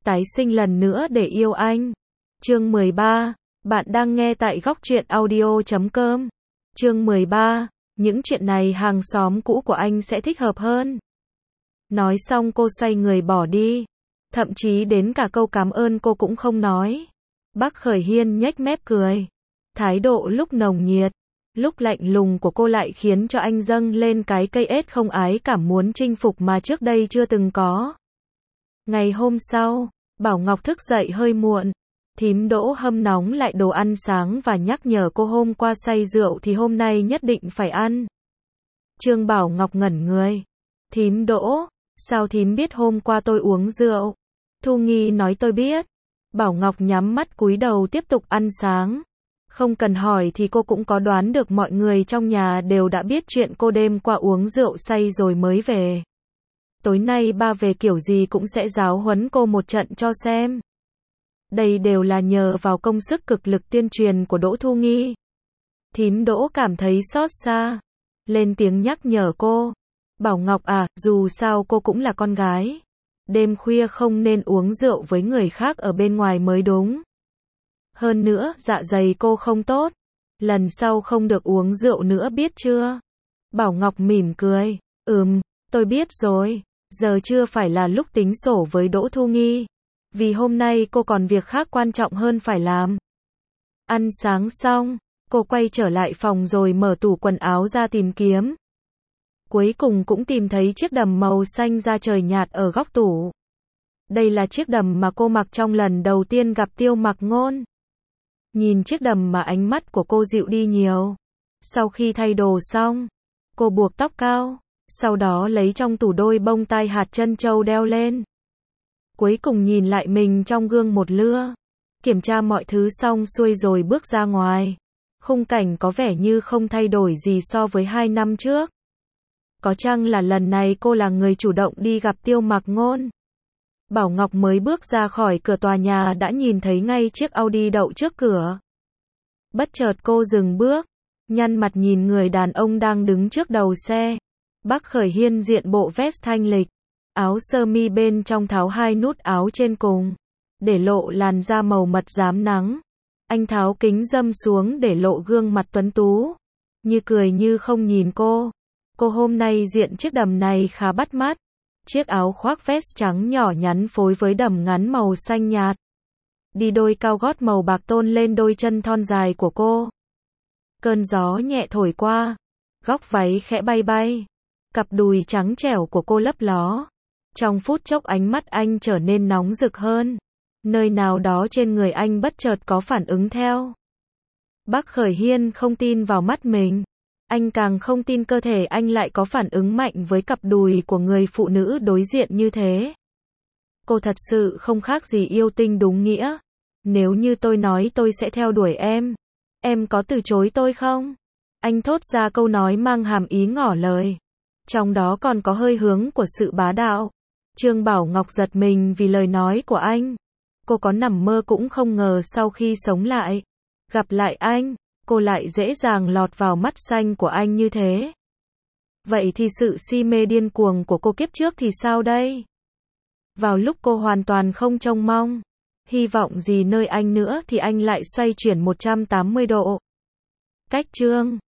tái sinh lần nữa để yêu anh. Chương 13, bạn đang nghe tại góc truyện audio.com. Chương 13, những chuyện này hàng xóm cũ của anh sẽ thích hợp hơn. Nói xong cô xoay người bỏ đi. Thậm chí đến cả câu cảm ơn cô cũng không nói. Bác Khởi Hiên nhếch mép cười. Thái độ lúc nồng nhiệt, lúc lạnh lùng của cô lại khiến cho anh dâng lên cái cây ết không ái cảm muốn chinh phục mà trước đây chưa từng có. Ngày hôm sau, Bảo Ngọc thức dậy hơi muộn. Thím Đỗ hâm nóng lại đồ ăn sáng và nhắc nhở cô hôm qua say rượu thì hôm nay nhất định phải ăn. Trương Bảo Ngọc ngẩn người. Thím Đỗ, sao thím biết hôm qua tôi uống rượu? Thu Nghi nói tôi biết. Bảo Ngọc nhắm mắt cúi đầu tiếp tục ăn sáng. Không cần hỏi thì cô cũng có đoán được mọi người trong nhà đều đã biết chuyện cô đêm qua uống rượu say rồi mới về. Tối nay ba về kiểu gì cũng sẽ giáo huấn cô một trận cho xem. Đây đều là nhờ vào công sức cực lực tuyên truyền của Đỗ Thu Nghi. Thím Đỗ cảm thấy xót xa. Lên tiếng nhắc nhở cô. Bảo Ngọc à, dù sao cô cũng là con gái. Đêm khuya không nên uống rượu với người khác ở bên ngoài mới đúng. Hơn nữa, dạ dày cô không tốt. Lần sau không được uống rượu nữa biết chưa? Bảo Ngọc mỉm cười. Tôi biết rồi. Giờ chưa phải là lúc tính sổ với Đỗ Thu Nghi. Vì hôm nay cô còn việc khác quan trọng hơn phải làm. Ăn sáng xong, cô quay trở lại phòng rồi mở tủ quần áo ra tìm kiếm. Cuối cùng cũng tìm thấy chiếc đầm màu xanh da trời nhạt ở góc tủ. Đây là chiếc đầm mà cô mặc trong lần đầu tiên gặp Tiêu Mặc Ngôn. Nhìn chiếc đầm mà ánh mắt của cô dịu đi nhiều. Sau khi thay đồ xong, cô buộc tóc cao, sau đó lấy trong tủ đôi bông tai hạt trân châu đeo lên. Cuối cùng nhìn lại mình trong gương một lưa. Kiểm tra mọi thứ xong xuôi rồi bước ra ngoài. Khung cảnh có vẻ như không thay đổi gì so với 2 năm trước. Có chăng là lần này cô là người chủ động đi gặp Tiêu Mặc Ngôn. Bảo Ngọc mới bước ra khỏi cửa tòa nhà đã nhìn thấy ngay chiếc Audi đậu trước cửa. Bất chợt cô dừng bước, nhăn mặt nhìn người đàn ông đang đứng trước đầu xe. Bác Khởi Hiên diện bộ vest thanh lịch, áo sơ mi bên trong tháo 2 nút áo trên cùng, để lộ làn da màu mật rám nắng. Anh tháo kính râm xuống để lộ gương mặt tuấn tú, như cười như không nhìn cô. Cô hôm nay diện chiếc đầm này khá bắt mắt. Chiếc áo khoác vest trắng nhỏ nhắn phối với đầm ngắn màu xanh nhạt. Đi đôi cao gót màu bạc tôn lên đôi chân thon dài của cô. Cơn gió nhẹ thổi qua, góc váy khẽ bay bay. Cặp đùi trắng trẻo của cô lấp ló. Trong phút chốc ánh mắt anh trở nên nóng rực hơn. Nơi nào đó trên người anh bất chợt có phản ứng theo. Bác Khởi Hiên không tin vào mắt mình. Anh càng không tin cơ thể anh lại có phản ứng mạnh với cặp đùi của người phụ nữ đối diện như thế. Cô thật sự không khác gì yêu tinh đúng nghĩa. Nếu như tôi nói tôi sẽ theo đuổi em có từ chối tôi không? Anh thốt ra câu nói mang hàm ý ngỏ lời. Trong đó còn có hơi hướng của sự bá đạo. Trương Bảo Ngọc giật mình vì lời nói của anh. Cô có nằm mơ cũng không ngờ sau khi sống lại, gặp lại anh, cô lại dễ dàng lọt vào mắt xanh của anh như thế. Vậy thì sự si mê điên cuồng của cô kiếp trước thì sao đây? Vào lúc cô hoàn toàn không trông mong, hy vọng gì nơi anh nữa thì anh lại xoay chuyển 180 độ. Cách chương